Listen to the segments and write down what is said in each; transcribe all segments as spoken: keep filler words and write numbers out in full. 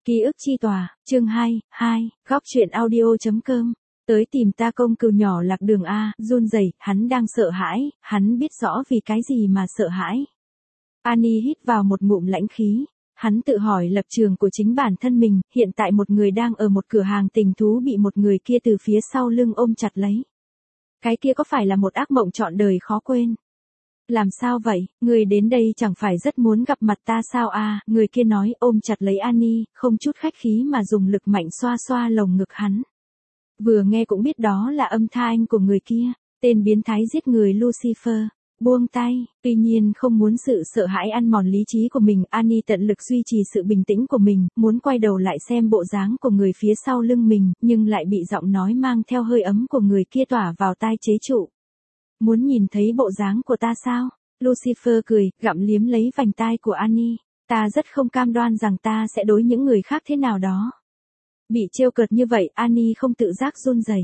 Ký ức chi tòa, chương hai, hai, góc truyện audio.com. Tới tìm ta công cừu nhỏ lạc đường A, run rẩy, hắn đang sợ hãi, hắn biết rõ vì cái gì mà sợ hãi. Annie hít vào một ngụm lãnh khí. Hắn tự hỏi lập trường của chính bản thân mình, hiện tại một người đang ở một cửa hàng tình thú bị một người kia từ phía sau lưng ôm chặt lấy. Cái kia có phải là một ác mộng trọn đời khó quên? Làm sao vậy, người đến đây chẳng phải rất muốn gặp mặt ta sao à, người kia nói ôm chặt lấy Annie, không chút khách khí mà dùng lực mạnh xoa xoa lồng ngực hắn. Vừa nghe cũng biết đó là âm thanh của người kia, tên biến thái giết người Lucifer. Buông tay, tuy nhiên không muốn sự sợ hãi ăn mòn lý trí của mình, Annie tận lực duy trì sự bình tĩnh của mình, muốn quay đầu lại xem bộ dáng của người phía sau lưng mình, nhưng lại bị giọng nói mang theo hơi ấm của người kia tỏa vào tai chế trụ. Muốn nhìn thấy bộ dáng của ta sao? Lucifer cười, gặm liếm lấy vành tai của Annie. Ta rất không cam đoan rằng ta sẽ đối những người khác thế nào đó. Bị trêu cợt như vậy, Annie không tự giác run rẩy.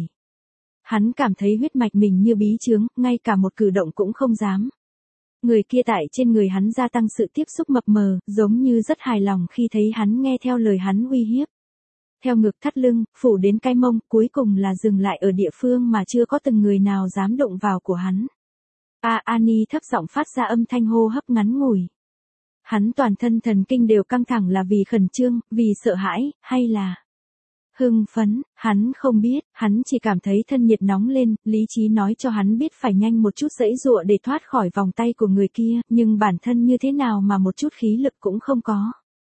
Hắn cảm thấy huyết mạch mình như bí chướng, ngay cả một cử động cũng không dám. Người kia tại trên người hắn gia tăng sự tiếp xúc mập mờ, giống như rất hài lòng khi thấy hắn nghe theo lời hắn uy hiếp. Theo ngực thắt lưng, phủ đến cái mông, cuối cùng là dừng lại ở địa phương mà chưa có từng người nào dám đụng vào của hắn. A Annie thấp giọng phát ra âm thanh hô hấp ngắn ngủi. Hắn toàn thân thần kinh đều căng thẳng là vì khẩn trương, vì sợ hãi, hay là hưng phấn, hắn không biết, hắn chỉ cảm thấy thân nhiệt nóng lên, lý trí nói cho hắn biết phải nhanh một chút giãy giụa để thoát khỏi vòng tay của người kia, nhưng bản thân như thế nào mà một chút khí lực cũng không có.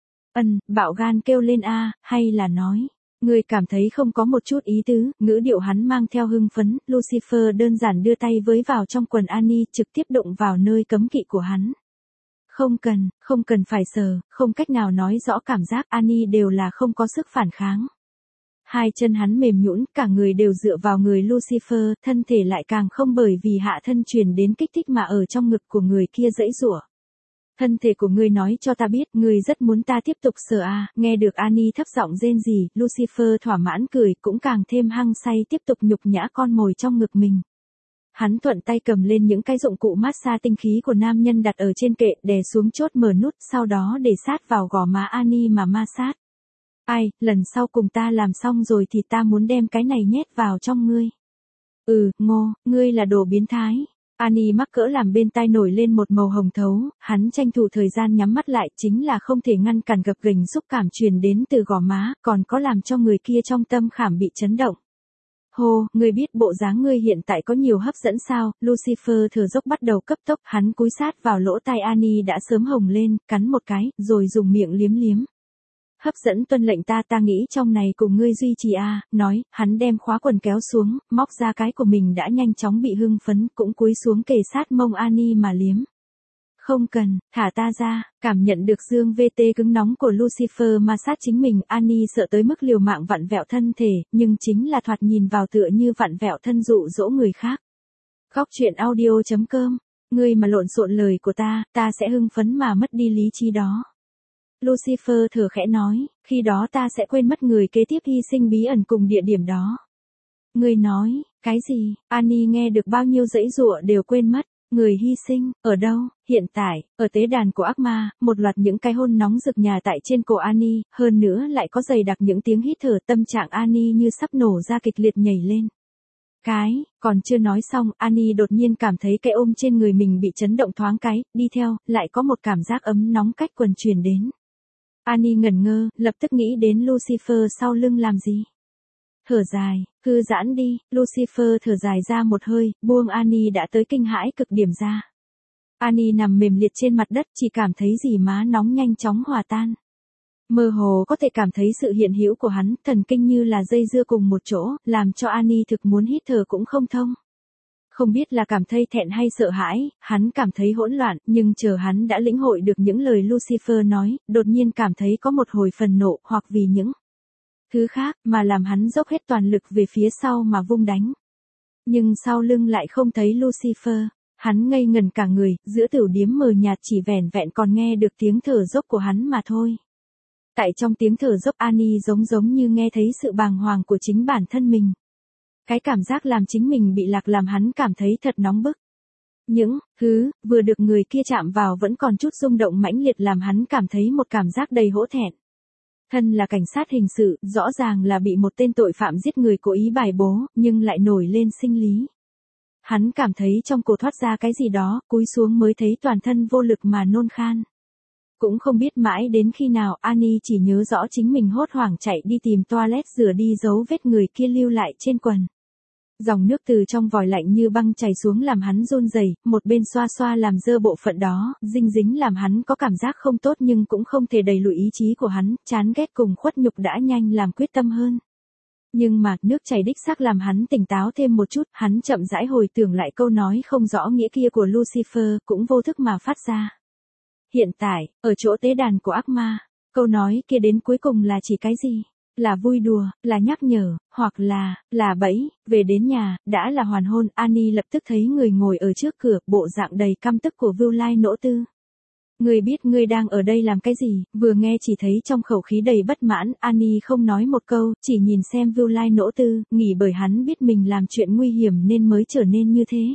Ân, bạo gan kêu lên a, hay là nói, người cảm thấy không có một chút ý tứ, ngữ điệu hắn mang theo hưng phấn, Lucifer đơn giản đưa tay với vào trong quần Annie, trực tiếp đụng vào nơi cấm kỵ của hắn. Không cần, không cần phải sờ, không cách nào nói rõ cảm giác Annie đều là không có sức phản kháng. Hai chân hắn mềm nhũn, cả người đều dựa vào người Lucifer, thân thể lại càng không bởi vì hạ thân truyền đến kích thích mà ở trong ngực của người kia giãy giụa. Thân thể của ngươi nói cho ta biết, ngươi rất muốn ta tiếp tục sờ à, nghe được Annie thấp giọng rên rỉ, Lucifer thỏa mãn cười, cũng càng thêm hăng say tiếp tục nhục nhã con mồi trong ngực mình. Hắn thuận tay cầm lên những cái dụng cụ massage tinh khí của nam nhân đặt ở trên kệ, đè xuống chốt mở nút, sau đó để sát vào gò má Annie mà ma sát. Ai, lần sau cùng ta làm xong rồi thì ta muốn đem cái này nhét vào trong ngươi. Ừ, ngô, ngươi là đồ biến thái. Annie mắc cỡ làm bên tai nổi lên một màu hồng thấu, hắn tranh thủ thời gian nhắm mắt lại, chính là không thể ngăn cản gập ghềnh xúc cảm truyền đến từ gò má, còn có làm cho người kia trong tâm khảm bị chấn động. Hô, ngươi biết bộ dáng ngươi hiện tại có nhiều hấp dẫn sao? Lucifer thở dốc bắt đầu cấp tốc, hắn cúi sát vào lỗ tai Annie đã sớm hồng lên, cắn một cái, rồi dùng miệng liếm liếm. Hấp dẫn tuân lệnh ta ta nghĩ trong này cùng ngươi duy trì a, à, nói, hắn đem khóa quần kéo xuống, móc ra cái của mình đã nhanh chóng bị hưng phấn, cũng cúi xuống kề sát mông Annie mà liếm. Không cần, thả ta ra, cảm nhận được dương vê tê cứng nóng của Lucifer ma sát chính mình, Annie sợ tới mức liều mạng vặn vẹo thân thể, nhưng chính là thoạt nhìn vào tựa như vặn vẹo thân dụ dỗ người khác. Góc truyện audio.com, ngươi mà lộn xộn lời của ta, ta sẽ hưng phấn mà mất đi lý trí đó. Lucifer thở khẽ nói, khi đó ta sẽ quên mất người kế tiếp hy sinh bí ẩn cùng địa điểm đó. Ngươi nói, cái gì? Annie nghe được bao nhiêu giãy giụa đều quên mất. Người hy sinh, ở đâu? Hiện tại, ở tế đàn của ác ma, một loạt những cái hôn nóng rực nhà tại trên cổ Annie, hơn nữa lại có dày đặc những tiếng hít thở, tâm trạng Annie như sắp nổ ra kịch liệt nhảy lên. Cái, còn chưa nói xong, Annie đột nhiên cảm thấy cái ôm trên người mình bị chấn động thoáng cái, đi theo, lại có một cảm giác ấm nóng cách quần truyền đến. Annie ngẩn ngơ, lập tức nghĩ đến Lucifer sau lưng làm gì. Thở dài, thư giãn đi, Lucifer thở dài ra một hơi, buông Annie đã tới kinh hãi cực điểm ra. Annie nằm mềm liệt trên mặt đất, chỉ cảm thấy dì má nóng nhanh chóng hòa tan. Mơ hồ có thể cảm thấy sự hiện hữu của hắn, thần kinh như là dây dưa cùng một chỗ, làm cho Annie thực muốn hít thở cũng không thông. Không biết là cảm thấy thẹn hay sợ hãi, hắn cảm thấy hỗn loạn, nhưng chờ hắn đã lĩnh hội được những lời Lucifer nói, đột nhiên cảm thấy có một hồi phần nộ, hoặc vì những thứ khác, mà làm hắn dốc hết toàn lực về phía sau mà vung đánh. Nhưng sau lưng lại không thấy Lucifer, hắn ngây ngẩn cả người, giữa tiểu điếm mờ nhạt chỉ vẻn vẹn còn nghe được tiếng thở dốc của hắn mà thôi. Tại trong tiếng thở dốc Annie giống giống như nghe thấy sự bàng hoàng của chính bản thân mình. Cái cảm giác làm chính mình bị lạc làm hắn cảm thấy thật nóng bức. Những thứ vừa được người kia chạm vào vẫn còn chút rung động mãnh liệt làm hắn cảm thấy một cảm giác đầy hổ thẹn. Thân là cảnh sát hình sự, rõ ràng là bị một tên tội phạm giết người cố ý bài bố, nhưng lại nổi lên sinh lý. Hắn cảm thấy trong cổ thoát ra cái gì đó, cúi xuống mới thấy toàn thân vô lực mà nôn khan. Cũng không biết mãi đến khi nào Annie chỉ nhớ rõ chính mình hốt hoảng chạy đi tìm toilet rửa đi dấu vết người kia lưu lại trên quần. Dòng nước từ trong vòi lạnh như băng chảy xuống làm hắn run rẩy, một bên xoa xoa làm dơ bộ phận đó, dinh dính làm hắn có cảm giác không tốt nhưng cũng không thể đẩy lùi ý chí của hắn, chán ghét cùng khuất nhục đã nhanh làm quyết tâm hơn. Nhưng mà, nước chảy đích xác làm hắn tỉnh táo thêm một chút, hắn chậm rãi hồi tưởng lại câu nói không rõ nghĩa kia của Lucifer, cũng vô thức mà phát ra. Hiện tại, ở chỗ tế đàn của ác ma, câu nói kia đến cuối cùng là chỉ cái gì? Là vui đùa, là nhắc nhở, hoặc là, là bẫy, về đến nhà, đã là hoàn hôn, Annie lập tức thấy người ngồi ở trước cửa, bộ dạng đầy căm tức của Vưu Lai Nỗ Tư. Ngươi biết ngươi đang ở đây làm cái gì, vừa nghe chỉ thấy trong khẩu khí đầy bất mãn, Annie không nói một câu, chỉ nhìn xem Vưu Lai Nỗ Tư, nghĩ bởi hắn biết mình làm chuyện nguy hiểm nên mới trở nên như thế.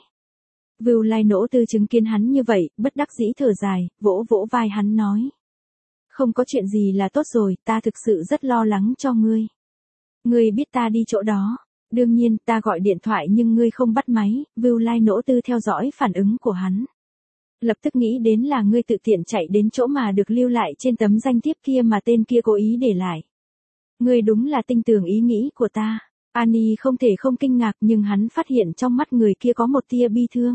Vưu Lai Nỗ Tư chứng kiến hắn như vậy, bất đắc dĩ thở dài, vỗ vỗ vai hắn nói. Không có chuyện gì là tốt rồi, ta thực sự rất lo lắng cho ngươi. Ngươi biết ta đi chỗ đó. Đương nhiên, ta gọi điện thoại nhưng ngươi không bắt máy, Vưu Lai Nỗ Tư theo dõi phản ứng của hắn. Lập tức nghĩ đến là ngươi tự tiện chạy đến chỗ mà được lưu lại trên tấm danh thiếp kia mà tên kia cố ý để lại. Ngươi đúng là tin tưởng ý nghĩ của ta. Annie không thể không kinh ngạc nhưng hắn phát hiện trong mắt người kia có một tia bi thương.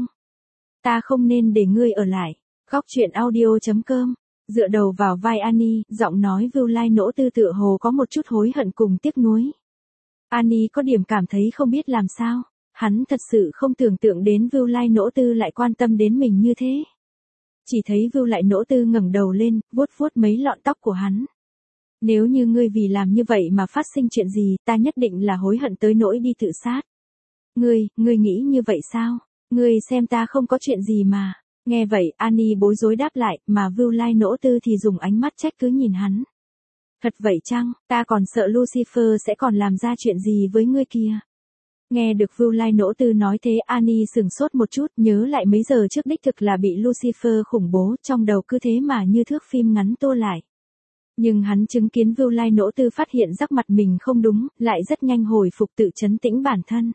Ta không nên để ngươi ở lại. Góc truyện audio chấm com. Dựa đầu vào vai Annie, giọng nói Vưu Lai Nỗ Tư tựa hồ có một chút hối hận cùng tiếc nuối. Annie có điểm cảm thấy không biết làm sao. Hắn thật sự không tưởng tượng đến Vưu Lai Nỗ Tư lại quan tâm đến mình như thế. Chỉ thấy Vưu Lai Nỗ Tư ngẩng đầu lên, vuốt vuốt mấy lọn tóc của hắn. Nếu như ngươi vì làm như vậy mà phát sinh chuyện gì, ta nhất định là hối hận tới nỗi đi tự sát. Ngươi, ngươi nghĩ như vậy sao? Ngươi xem ta không có chuyện gì mà. Nghe vậy, Annie bối rối đáp lại, mà Vưu Lai Nỗ Tư thì dùng ánh mắt trách cứ nhìn hắn. Thật vậy chăng, ta còn sợ Lucifer sẽ còn làm ra chuyện gì với ngươi kia. Nghe được Vưu Lai Nỗ Tư nói thế, Annie sửng sốt một chút, nhớ lại mấy giờ trước đích thực là bị Lucifer khủng bố, trong đầu cứ thế mà như thước phim ngắn tô lại. Nhưng hắn chứng kiến Vưu Lai Nỗ Tư phát hiện sắc mặt mình không đúng, lại rất nhanh hồi phục tự trấn tĩnh bản thân.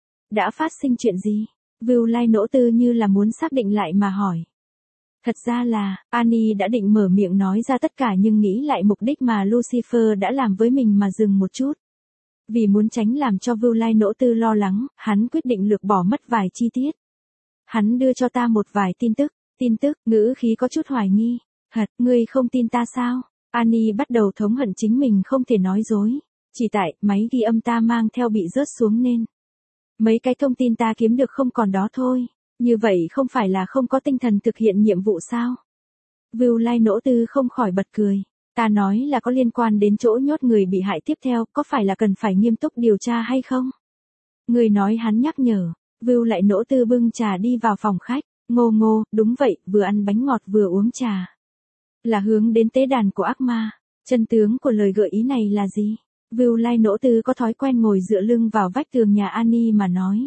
Đã phát sinh chuyện gì? Vưu Lai Nỗ Tư như là muốn xác định lại mà hỏi. Thật ra là, Annie đã định mở miệng nói ra tất cả nhưng nghĩ lại mục đích mà Lucifer đã làm với mình mà dừng một chút. Vì muốn tránh làm cho Vưu Lai Nỗ Tư lo lắng, hắn quyết định lược bỏ mất vài chi tiết. Hắn đưa cho ta một vài tin tức, tin tức, ngữ khí có chút hoài nghi. Thật, ngươi không tin ta sao? Annie bắt đầu thống hận chính mình không thể nói dối. Chỉ tại, máy ghi âm ta mang theo bị rớt xuống nên. Mấy cái thông tin ta kiếm được không còn đó thôi. Như vậy không phải là không có tinh thần thực hiện nhiệm vụ sao? Vưu Lai Nỗ Tư không khỏi bật cười. Ta nói là có liên quan đến chỗ nhốt người bị hại tiếp theo, có phải là cần phải nghiêm túc điều tra hay không? Người nói hắn nhắc nhở. Vưu Lai Nỗ Tư bưng trà đi vào phòng khách. Ngô ngô, đúng vậy, vừa ăn bánh ngọt vừa uống trà. Là hướng đến tế đàn của ác ma. Chân tướng của lời gợi ý này là gì? Vưu Lai Nỗ Tư có thói quen ngồi dựa lưng vào vách tường nhà Annie mà nói.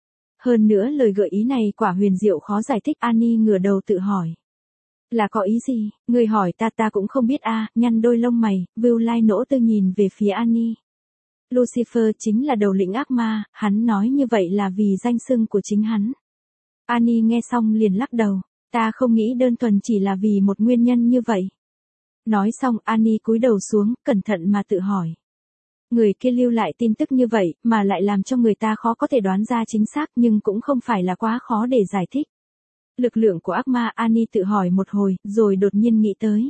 Hơn nữa lời gợi ý này quả huyền diệu khó giải thích. Annie ngửa đầu tự hỏi. Là có ý gì? Người hỏi ta ta cũng không biết a. À, nhăn đôi lông mày, Vưu Lai Nỗ Tư nhìn về phía Annie. Lucifer chính là đầu lĩnh ác ma, hắn nói như vậy là vì danh xưng của chính hắn. Annie nghe xong liền lắc đầu. Ta không nghĩ đơn thuần chỉ là vì một nguyên nhân như vậy. Nói xong Annie cúi đầu xuống, cẩn thận mà tự hỏi. Người kia lưu lại tin tức như vậy, mà lại làm cho người ta khó có thể đoán ra chính xác nhưng cũng không phải là quá khó để giải thích. Lực lượng của ác ma, Annie tự hỏi một hồi, rồi đột nhiên nghĩ tới.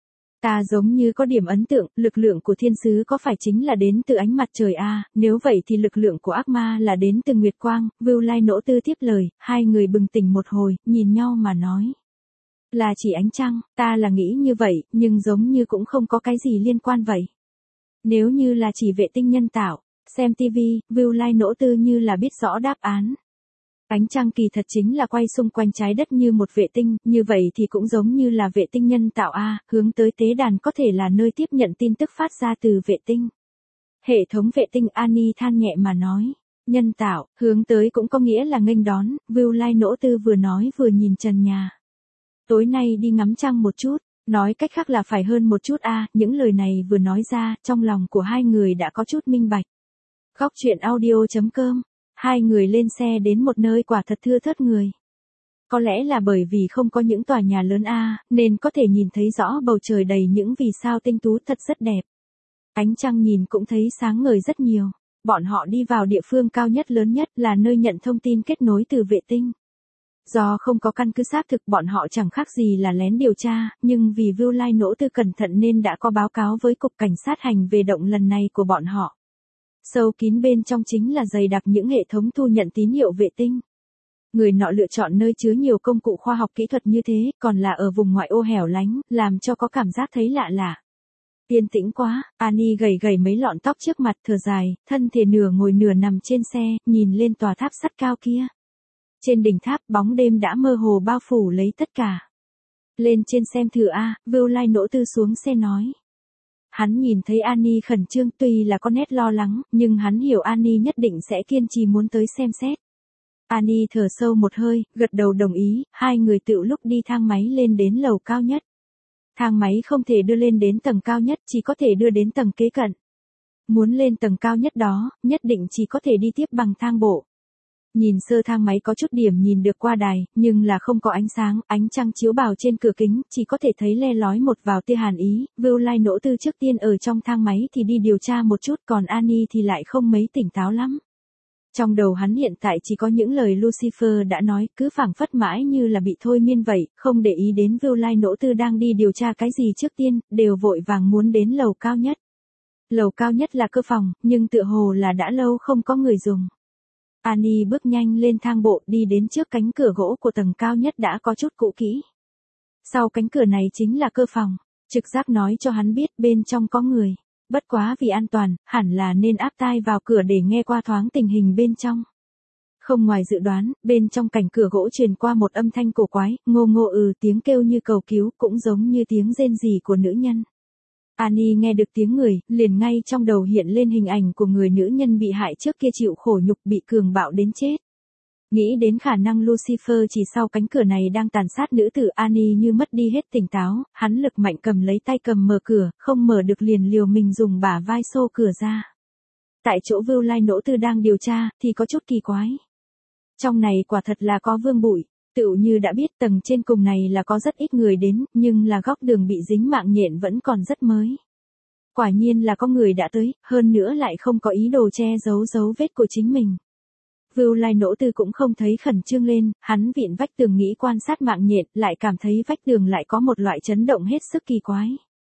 Ta giống như có điểm ấn tượng, lực lượng của thiên sứ có phải chính là đến từ ánh mặt trời a? À, nếu vậy thì lực lượng của ác ma là đến từ nguyệt quang. Vưu Lai Nỗ Tư tiếp lời, hai người bừng tỉnh một hồi, nhìn nhau mà nói. Là chỉ ánh trăng, ta là nghĩ như vậy, nhưng giống như cũng không có cái gì liên quan vậy. Nếu như là chỉ vệ tinh nhân tạo, xem tivi, Vưu Lai Nỗ Tư như là biết rõ đáp án. Ánh trăng kỳ thật chính là quay xung quanh trái đất như một vệ tinh, như vậy thì cũng giống như là vệ tinh nhân tạo A, hướng tới tế đàn có thể là nơi tiếp nhận tin tức phát ra từ vệ tinh. Hệ thống vệ tinh, Annie than nhẹ mà nói. Nhân tạo, hướng tới cũng có nghĩa là nghênh đón, Vưu Lai Nỗ Tư vừa nói vừa nhìn trần nhà. Tối nay đi ngắm trăng một chút, Nói cách khác là phải hơn một chút a, những lời này vừa nói ra, trong lòng của hai người đã có chút minh bạch. Góc truyện audio.com, hai người lên xe đến một nơi quả thật thưa thớt người. Có lẽ là bởi vì không có những tòa nhà lớn a, nên có thể nhìn thấy rõ bầu trời đầy những vì sao tinh tú thật rất đẹp. Ánh trăng nhìn cũng thấy sáng ngời rất nhiều. Bọn họ đi vào địa phương cao nhất lớn nhất là nơi nhận thông tin kết nối từ vệ tinh. Do không có căn cứ xác thực bọn họ chẳng khác gì là lén điều tra, nhưng vì Vu Lai Nỗ Tư cẩn thận nên đã có báo cáo với Cục Cảnh sát hành về động lần này của bọn họ. Sâu kín bên trong chính là dày đặc những hệ thống thu nhận tín hiệu vệ tinh. Người nọ lựa chọn nơi chứa nhiều công cụ khoa học kỹ thuật như thế, còn là ở vùng ngoại ô hẻo lánh, làm cho có cảm giác thấy lạ lạ. Yên tĩnh quá, Annie gầy gầy mấy lọn tóc trước mặt thở dài, thân thể nửa ngồi nửa nằm trên xe, nhìn lên tòa tháp sắt cao kia. Trên đỉnh tháp bóng đêm đã mơ hồ bao phủ lấy tất cả. Lên trên xem thử a, Vu Lai Nỗ Tư xuống xe nói. Hắn nhìn thấy Annie khẩn trương tuy là có nét lo lắng, nhưng hắn hiểu Annie nhất định sẽ kiên trì muốn tới xem xét. Annie thở sâu một hơi, gật đầu đồng ý, hai người tự lúc đi thang máy lên đến lầu cao nhất. Thang máy không thể đưa lên đến tầng cao nhất, chỉ có thể đưa đến tầng kế cận. Muốn lên tầng cao nhất đó, nhất định chỉ có thể đi tiếp bằng thang bộ. Nhìn sơ thang máy có chút điểm nhìn được qua đài, nhưng là không có ánh sáng, ánh trăng chiếu vào trên cửa kính, chỉ có thể thấy le lói một vào tia hàn ý. Vu Lai Nỗ Tư trước tiên ở trong thang máy thì đi điều tra một chút, còn Annie thì lại không mấy tỉnh táo lắm. Trong đầu hắn hiện tại chỉ có những lời Lucifer đã nói, cứ phảng phất mãi như là bị thôi miên vậy, không để ý đến Vu Lai Nỗ Tư đang đi điều tra cái gì trước tiên, đều vội vàng muốn đến lầu cao nhất. Lầu cao nhất là cơ phòng, nhưng tựa hồ là đã lâu không có người dùng. Annie bước nhanh lên thang bộ đi đến trước cánh cửa gỗ của tầng cao nhất đã có chút cũ kỹ. Sau cánh cửa này chính là cơ phòng, trực giác nói cho hắn biết bên trong có người. Bất quá vì an toàn, hẳn là nên áp tai vào cửa để nghe qua thoáng tình hình bên trong. Không ngoài dự đoán, bên trong cảnh cửa gỗ truyền qua một âm thanh cổ quái, ngô ngô ừ tiếng kêu như cầu cứu cũng giống như tiếng rên rỉ của nữ nhân. Annie nghe được tiếng người, liền ngay trong đầu hiện lên hình ảnh của người nữ nhân bị hại trước kia chịu khổ nhục bị cường bạo đến chết. Nghĩ đến khả năng Lucifer chỉ sau cánh cửa này đang tàn sát nữ tử Annie như mất đi hết tỉnh táo, hắn lực mạnh cầm lấy tay cầm mở cửa, không mở được liền liều mình dùng bả vai xô cửa ra. Tại chỗ Vu Lai Nỗ Tư đang điều tra, thì có chút kỳ quái. Trong này quả thật là có vương bụi, tựu như đã biết tầng trên cùng này là có rất ít người đến, nhưng là góc đường bị dính mạng nhện vẫn còn rất mới. Quả nhiên là có người đã tới, hơn nữa lại không có ý đồ che giấu dấu vết của chính mình. Vu Lai Nỗ Tư cũng không thấy khẩn trương lên, hắn vịn vách tường nghĩ quan sát mạng nhện, lại cảm thấy vách tường lại có một loại chấn động hết sức kỳ quái.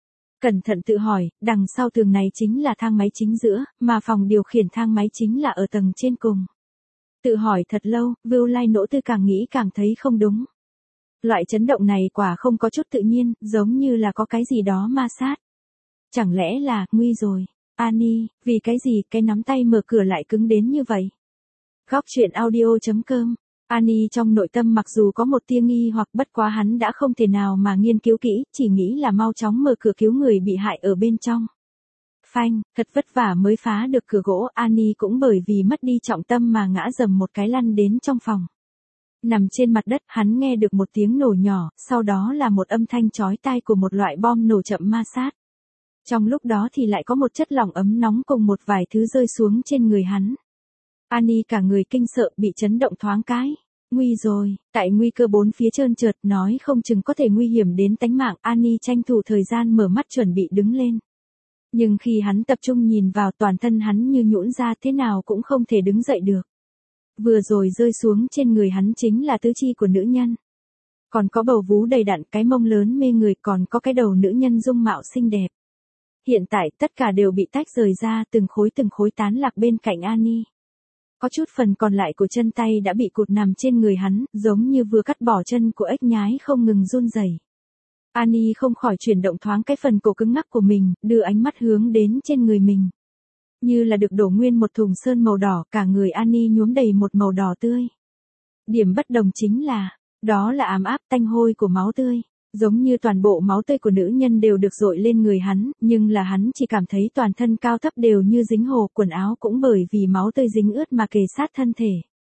Cẩn thận tự hỏi, đằng sau tường này chính là thang máy chính giữa, mà phòng điều khiển thang máy chính là ở tầng trên cùng. Tự hỏi thật lâu, Vu Lai Nỗ Tư càng nghĩ càng thấy không đúng. Loại chấn động này quả không có chút tự nhiên, giống như là có cái gì đó ma sát. Chẳng lẽ là, nguy rồi, Annie, vì cái gì cái nắm tay mở cửa lại cứng đến như vậy? Góc truyện audio.com, Annie trong nội tâm mặc dù có một tia nghi hoặc bất quá hắn đã không thể nào mà nghiên cứu kỹ, chỉ nghĩ là mau chóng mở cửa cứu người bị hại ở bên trong. Phanh, thật vất vả mới phá được cửa gỗ, Annie cũng bởi vì mất đi trọng tâm mà ngã dầm một cái lăn đến trong phòng. Nằm trên mặt đất, hắn nghe được một tiếng nổ nhỏ, sau đó là một âm thanh chói tai của một loại bom nổ chậm ma sát. Trong lúc đó thì lại có một chất lỏng ấm nóng cùng một vài thứ rơi xuống trên người hắn. Annie cả người kinh sợ bị chấn động thoáng cái. Nguy rồi, tại nguy cơ bốn phía trơn trượt nói không chừng có thể nguy hiểm đến tánh mạng, Annie tranh thủ thời gian mở mắt chuẩn bị đứng lên. Nhưng khi hắn tập trung nhìn vào toàn thân hắn như nhũn ra thế nào cũng không thể đứng dậy được. Vừa rồi rơi xuống trên người hắn chính là tứ chi của nữ nhân. Còn có bầu vú đầy đặn, cái mông lớn mê người, còn có cái đầu nữ nhân dung mạo xinh đẹp. Hiện tại tất cả đều bị tách rời ra, từng khối từng khối tán lạc bên cạnh Annie. Có chút phần còn lại của chân tay đã bị cụt nằm trên người hắn, giống như vừa cắt bỏ chân của ếch nhái không ngừng run rẩy. Annie không khỏi chuyển động thoáng cái phần cổ cứng ngắc của mình, đưa ánh mắt hướng đến trên người mình. Như là được đổ nguyên một thùng sơn màu đỏ, cả người Annie nhuốm đầy một màu đỏ tươi. Điểm bất đồng chính là, đó là ám áp tanh hôi của máu tươi. Giống như toàn bộ máu tươi của nữ nhân đều được dội lên người hắn, nhưng là hắn chỉ cảm thấy toàn thân cao thấp đều như dính hồ, quần áo cũng bởi vì máu tươi dính ướt mà kề sát thân thể.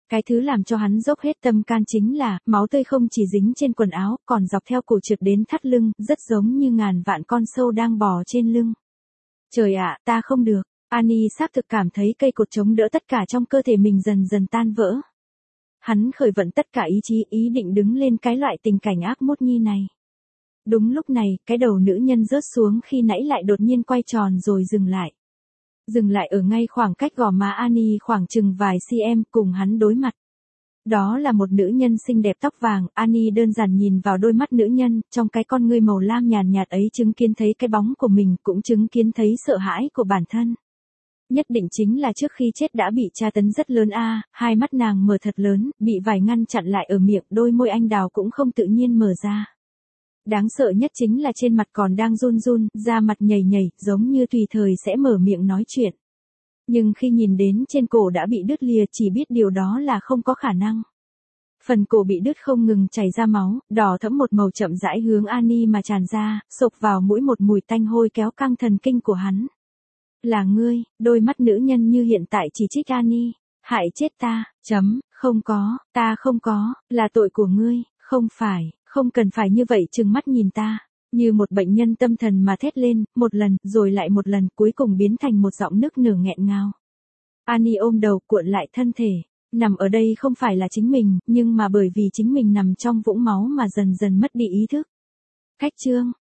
Cái thứ làm cho hắn dốc hết tâm can chính là, máu tươi không chỉ dính trên quần áo, còn dọc theo cổ trượt đến thắt lưng, rất giống như ngàn vạn con sâu đang bò trên lưng. Trời ạ, ta không được. Annie xác thực cảm thấy cây cột chống đỡ tất cả trong cơ thể mình dần dần tan vỡ. Hắn khởi vận tất cả ý chí, ý định đứng lên cái loại tình cảnh ác mốt nhi này. Đúng lúc này, cái đầu nữ nhân rớt xuống khi nãy lại đột nhiên quay tròn rồi dừng lại. Dừng lại ở ngay khoảng cách gò má Annie khoảng chừng vài cm cùng hắn đối mặt. Đó là một nữ nhân xinh đẹp tóc vàng, Annie đơn giản nhìn vào đôi mắt nữ nhân, trong cái con ngươi màu lam nhàn nhạt ấy chứng kiến thấy cái bóng của mình, cũng chứng kiến thấy sợ hãi của bản thân. Nhất định chính là trước khi chết đã bị tra tấn rất lớn a, hai mắt nàng mở thật lớn, bị vải ngăn chặn lại ở miệng, đôi môi anh đào cũng không tự nhiên mở ra. Đáng sợ nhất chính là trên mặt còn đang run run, da mặt nhầy nhầy, giống như tùy thời sẽ mở miệng nói chuyện. Nhưng khi nhìn đến trên cổ đã bị đứt lìa, chỉ biết điều đó là không có khả năng. Phần cổ bị đứt không ngừng chảy ra máu, đỏ thẫm một màu chậm rãi hướng Annie mà tràn ra, xộc vào mũi một mùi tanh hôi kéo căng thần kinh của hắn. Là ngươi, đôi mắt nữ nhân như hiện tại chỉ trích Annie. Hại chết ta, chấm, không có, ta không có, là tội của ngươi, không phải, không cần phải như vậy trừng mắt nhìn ta. Như một bệnh nhân tâm thần mà thét lên, một lần, rồi lại một lần, cuối cùng biến thành một giọng nức nở nghẹn ngào. Annie ôm đầu cuộn lại thân thể. Nằm ở đây không phải là chính mình, nhưng mà bởi vì chính mình nằm trong vũng máu mà dần dần mất đi ý thức. Cách chương